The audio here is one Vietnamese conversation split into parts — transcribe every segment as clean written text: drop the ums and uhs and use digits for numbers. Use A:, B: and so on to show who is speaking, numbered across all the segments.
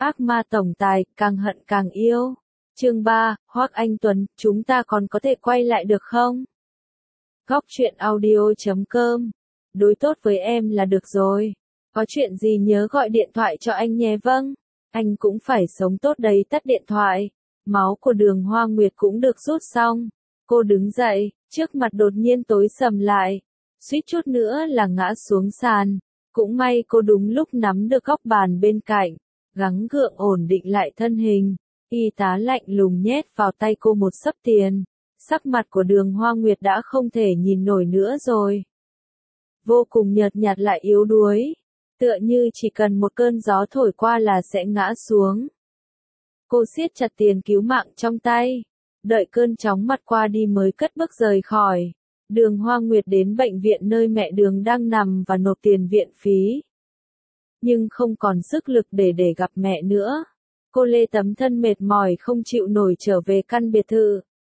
A: Ác ma tổng tài, càng hận càng yêu. Chương 3, Hoắc Anh Tuấn, chúng ta còn có thể quay lại được không? Góc truyện audio.com. Đối tốt với em là được rồi. Có chuyện gì nhớ gọi điện thoại cho anh nhé. Vâng, anh cũng phải sống tốt đấy. Tắt điện thoại. Máu của Đường Hoa Nguyệt cũng được rút xong. Cô đứng dậy, trước mặt đột nhiên tối sầm lại. Suýt chút nữa là ngã xuống sàn. Cũng may cô đúng lúc nắm được góc bàn bên cạnh, gắng gượng ổn định lại thân hình. Y tá lạnh lùng nhét vào tay cô một xấp tiền. Sắc mặt của Đường Hoa Nguyệt đã không thể nhìn nổi nữa rồi. Vô cùng nhợt nhạt lại yếu đuối. Tựa như chỉ cần một cơn gió thổi qua là sẽ ngã xuống. Cô siết chặt tiền cứu mạng trong tay. Đợi cơn chóng mặt qua đi mới cất bước rời khỏi. Đường Hoa Nguyệt đến bệnh viện nơi mẹ Đường đang nằm và nộp tiền viện phí. Nhưng không còn sức lực để gặp mẹ nữa. Cô lê tấm thân mệt mỏi không chịu nổi trở về căn biệt thự.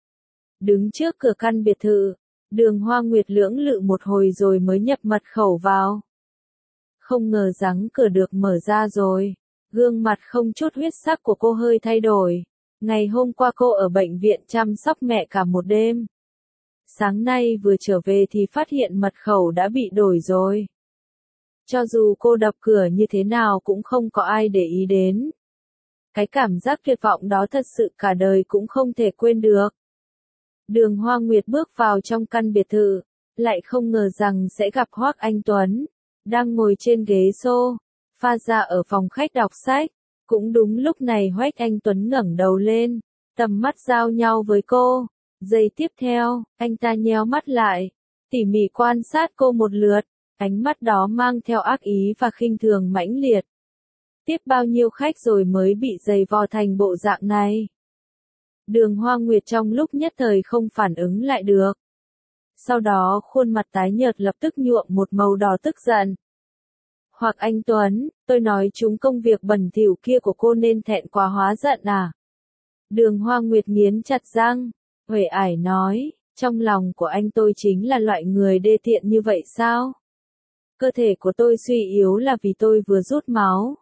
A: Đứng trước cửa căn biệt thự, Đường Hoa Nguyệt lưỡng lự một hồi rồi mới nhập mật khẩu vào. Không ngờ rằng cửa được mở ra rồi. Gương mặt không chút huyết sắc của cô hơi thay đổi. Ngày hôm qua cô ở bệnh viện chăm sóc mẹ cả một đêm. Sáng nay vừa trở về thì phát hiện mật khẩu đã bị đổi rồi. Cho dù cô đập cửa như thế nào cũng không có ai để ý đến. Cái cảm giác tuyệt vọng đó thật sự cả đời cũng không thể quên được. Đường Hoa Nguyệt bước vào trong căn biệt thự, lại không ngờ rằng sẽ gặp Hoắc Anh Tuấn, đang ngồi trên ghế sofa ở phòng khách đọc sách. Cũng đúng lúc này Hoắc Anh Tuấn ngẩng đầu lên, tầm mắt giao nhau với cô. Giây tiếp theo, anh ta nheo mắt lại, tỉ mỉ quan sát cô một lượt, ánh mắt đó mang theo ác ý và khinh thường mãnh liệt. Tiếp bao nhiêu khách rồi mới bị giày vò thành bộ dạng này? Đường Hoa Nguyệt trong lúc nhất thời không phản ứng lại được. Sau đó khuôn mặt tái nhợt lập tức nhuộm một màu đỏ tức giận. Hoắc Anh Tuấn, tôi nói chúng công việc bẩn thỉu kia của cô nên thẹn quá hóa giận à? Đường Hoa Nguyệt nghiến chặt răng, uể ải nói, trong lòng của anh tôi chính là loại người đê tiện như vậy sao? Cơ thể của tôi suy yếu là vì tôi vừa rút máu.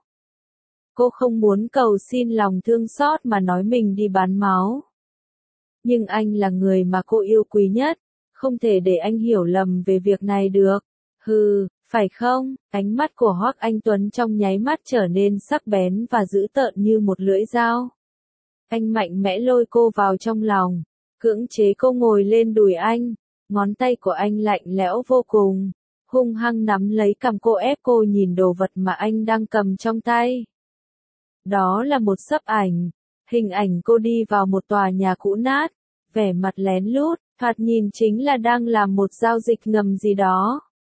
A: Cô không muốn cầu xin lòng thương xót mà nói mình đi bán máu. Nhưng anh là người mà cô yêu quý nhất, không thể để anh hiểu lầm về việc này được. Hừ, phải không? Ánh mắt của Hoắc Anh Tuấn trong nháy mắt trở nên sắc bén và dữ tợn như một lưỡi dao. Anh mạnh mẽ lôi cô vào trong lòng, cưỡng chế cô ngồi lên đùi anh, ngón tay của anh lạnh lẽo vô cùng, hung hăng nắm lấy cằm cô ép cô nhìn đồ vật mà anh đang cầm trong tay. Đó là một xấp ảnh, hình ảnh cô đi vào một tòa nhà cũ nát, vẻ mặt lén lút, thoạt nhìn chính là đang làm một giao dịch ngầm gì đó.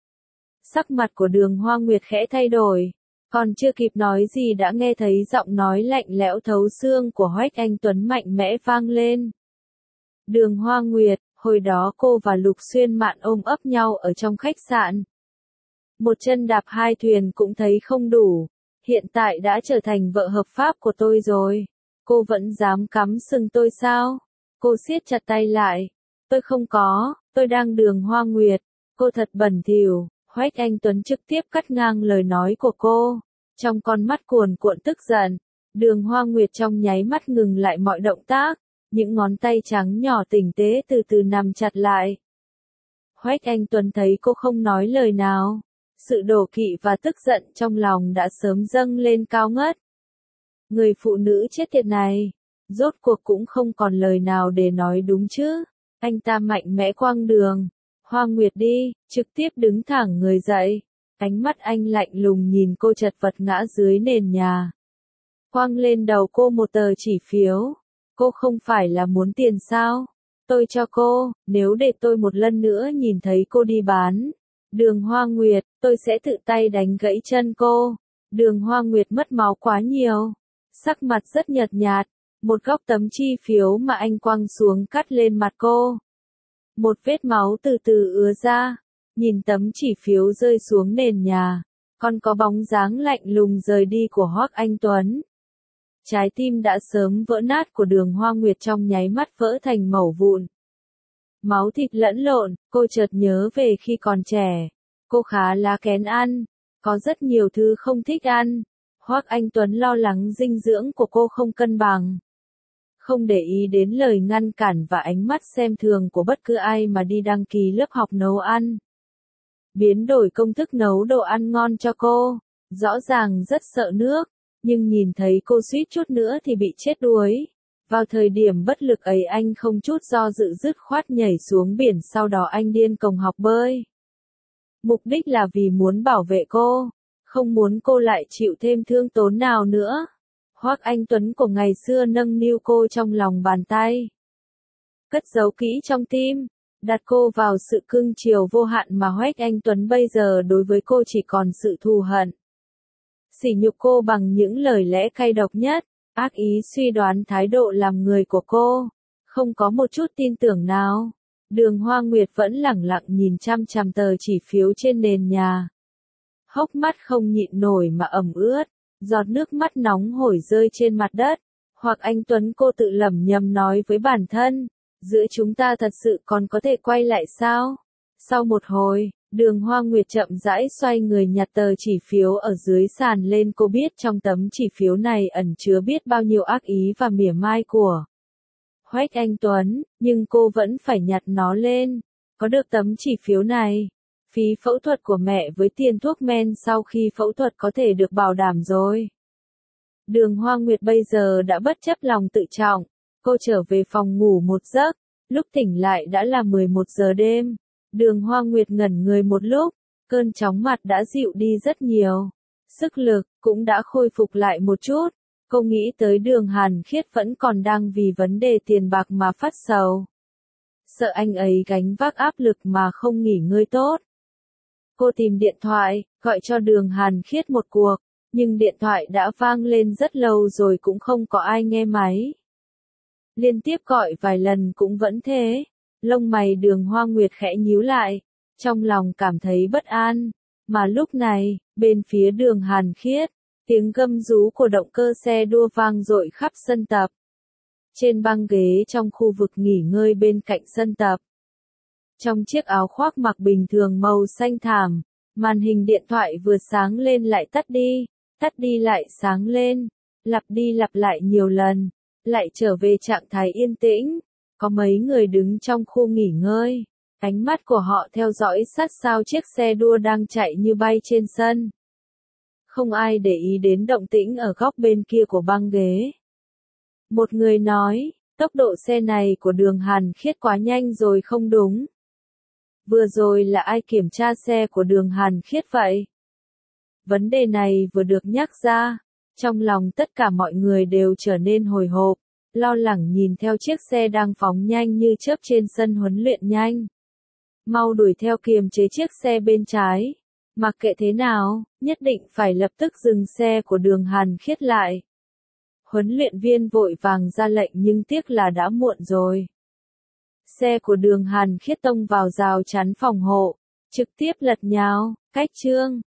A: Sắc mặt của Đường Hoa Nguyệt khẽ thay đổi, còn chưa kịp nói gì đã nghe thấy giọng nói lạnh lẽo thấu xương của Hoắc Anh Tuấn mạnh mẽ vang lên. Đường Hoa Nguyệt, hồi đó cô và Lục Xuyên Mạn ôm ấp nhau ở trong khách sạn. Một chân đạp hai thuyền cũng thấy không đủ, hiện tại đã trở thành vợ hợp pháp của tôi rồi. Cô vẫn dám cắm sừng tôi sao? Cô siết chặt tay lại. Tôi không có, tôi đang Đường Hoa Nguyệt. Cô thật bẩn thỉu. Hoắc Anh Tuấn trực tiếp cắt ngang lời nói của cô. Trong con mắt cuồn cuộn tức giận, Đường Hoa Nguyệt trong nháy mắt ngừng lại mọi động tác. Những ngón tay trắng nhỏ tinh tế từ từ nằm chặt lại. Hoắc Anh Tuấn thấy cô không nói lời nào. Sự đổ kỵ và tức giận trong lòng đã sớm dâng lên cao ngất. Người phụ nữ chết tiệt này, rốt cuộc cũng không còn lời nào để nói đúng chứ. Anh ta mạnh mẽ quăng Đường Hoa Nguyệt đi, trực tiếp đứng thẳng người dậy. Ánh mắt anh lạnh lùng nhìn cô chật vật ngã dưới nền nhà. Quăng lên đầu cô một tờ chỉ phiếu. Cô không phải là muốn tiền sao? Tôi cho cô, nếu để tôi một lần nữa nhìn thấy cô đi bán Đường Hoa Nguyệt, tôi sẽ tự tay đánh gãy chân cô. Đường Hoa Nguyệt mất máu quá nhiều. Sắc mặt rất nhợt nhạt, một góc tấm chi phiếu mà anh quăng xuống cắt lên mặt cô. Một vết máu từ từ ứa ra, nhìn tấm chỉ phiếu rơi xuống nền nhà, còn có bóng dáng lạnh lùng rời đi của Hoắc Anh Tuấn. Trái tim đã sớm vỡ nát của Đường Hoa Nguyệt trong nháy mắt vỡ thành mẩu vụn. Máu thịt lẫn lộn, cô chợt nhớ về khi còn trẻ. Cô khá là kén ăn, có rất nhiều thứ không thích ăn. Hoắc Anh Tuấn lo lắng dinh dưỡng của cô không cân bằng. Không để ý đến lời ngăn cản và ánh mắt xem thường của bất cứ ai mà đi đăng ký lớp học nấu ăn. Biến đổi công thức nấu đồ ăn ngon cho cô, rõ ràng rất sợ nước, nhưng nhìn thấy cô suýt chút nữa thì bị chết đuối. Vào thời điểm bất lực ấy anh không chút do dự dứt khoát nhảy xuống biển, sau đó anh điên cuồng học bơi. Mục đích là vì muốn bảo vệ cô, không muốn cô lại chịu thêm thương tổn nào nữa. Hoắc Anh Tuấn của ngày xưa nâng niu cô trong lòng bàn tay, cất giấu kỹ trong tim, đặt cô vào sự cưng chiều vô hạn mà Hoắc Anh Tuấn bây giờ đối với cô chỉ còn sự thù hận. Sỉ nhục cô bằng những lời lẽ cay độc nhất, ác ý suy đoán thái độ làm người của cô, không có một chút tin tưởng nào. Đường Hoa Nguyệt vẫn lẳng lặng nhìn chăm chăm tờ chỉ phiếu trên nền nhà. Hốc mắt không nhịn nổi mà ẩm ướt, giọt nước mắt nóng hổi rơi trên mặt đất. Hoặc anh Tuấn, cô tự lẩm nhẩm nói với bản thân, giữa chúng ta thật sự còn có thể quay lại sao? Sau một hồi, Đường Hoa Nguyệt chậm rãi xoay người nhặt tờ chỉ phiếu ở dưới sàn lên, cô biết trong tấm chỉ phiếu này ẩn chứa biết bao nhiêu ác ý và mỉa mai của Hoắc Anh Tuấn, nhưng cô vẫn phải nhặt nó lên. Có được tấm chỉ phiếu này, phí phẫu thuật của mẹ với tiền thuốc men sau khi phẫu thuật có thể được bảo đảm rồi. Đường Hoa Nguyệt bây giờ đã bất chấp lòng tự trọng, cô trở về phòng ngủ một giấc, lúc tỉnh lại đã là 11 giờ đêm. Đường Hoa Nguyệt ngẩn người một lúc, cơn chóng mặt đã dịu đi rất nhiều, sức lực cũng đã khôi phục lại một chút. Cô nghĩ tới Đường Hàn Khiết vẫn còn đang vì vấn đề tiền bạc mà phát sầu. Sợ anh ấy gánh vác áp lực mà không nghỉ ngơi tốt. Cô tìm điện thoại, gọi cho Đường Hàn Khiết một cuộc, nhưng điện thoại đã vang lên rất lâu rồi cũng không có ai nghe máy. Liên tiếp gọi vài lần cũng vẫn thế. Lông mày Đường Hoa Nguyệt khẽ nhíu lại, trong lòng cảm thấy bất an. Mà lúc này, bên phía Đường Hàn Khiết, tiếng gầm rú của động cơ xe đua vang dội khắp sân tập. Trên băng ghế trong khu vực nghỉ ngơi bên cạnh sân tập, trong chiếc áo khoác mặc bình thường màu xanh thảm, màn hình điện thoại vừa sáng lên lại tắt đi lại sáng lên, lặp đi lặp lại nhiều lần, lại trở về trạng thái yên tĩnh. Có mấy người đứng trong khu nghỉ ngơi, ánh mắt của họ theo dõi sát sao chiếc xe đua đang chạy như bay trên sân. Không ai để ý đến động tĩnh ở góc bên kia của băng ghế. Một người nói, tốc độ xe này của Đường Hàn Khiết quá nhanh rồi không đúng. Vừa rồi là ai kiểm tra xe của Đường Hàn Khiết vậy? Vấn đề này vừa được nhắc ra, trong lòng tất cả mọi người đều trở nên hồi hộp, lo lắng nhìn theo chiếc xe đang phóng nhanh như chớp trên sân huấn luyện nhanh. Mau đuổi theo kiềm chế chiếc xe bên trái. Mặc kệ thế nào, nhất định phải lập tức dừng xe của Đường Hàn Khiết lại. Huấn luyện viên vội vàng ra lệnh nhưng tiếc là đã muộn rồi. Xe của Đường Hàn Khiết tông vào rào chắn phòng hộ, trực tiếp lật nhào, cách chương.